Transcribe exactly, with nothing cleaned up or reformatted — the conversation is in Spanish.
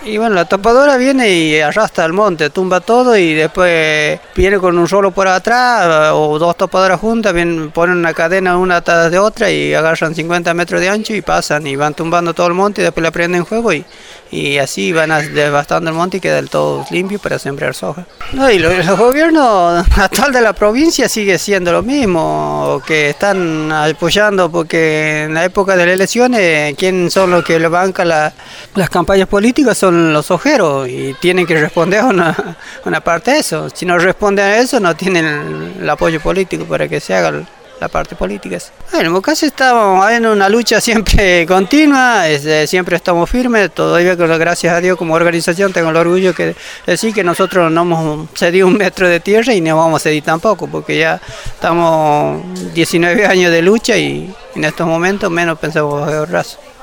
Y bueno, la topadora viene y arrastra al monte, tumba todo y después viene con un rolo por atrás o dos topadoras juntas, vienen, ponen una cadena una atrás de otra y agarran cincuenta metros de ancho y pasan y van tumbando todo el monte y después le prenden fuego y, y así van a- devastando el monte y queda el todo limpio para sembrar soja. No, y lo- el gobierno actual de la provincia sigue siendo lo mismo, que están apoyando porque en la época de las elecciones, ¿quién son los que le bancan la- las campañas políticas? Son los ojeros y tienen que responder a una, una parte de eso. Si no responden a eso, no tienen el, el apoyo político para que se haga el- la parte política. Bueno, en Mocase estamos en una lucha siempre continua, este, siempre estamos firmes, todavía que gracias a Dios como organización tengo el orgullo de decir que nosotros no hemos cedido un metro de tierra y no vamos a ceder tampoco, porque ya estamos diecinueve años de lucha y en estos momentos menos pensamos bajar el brazo.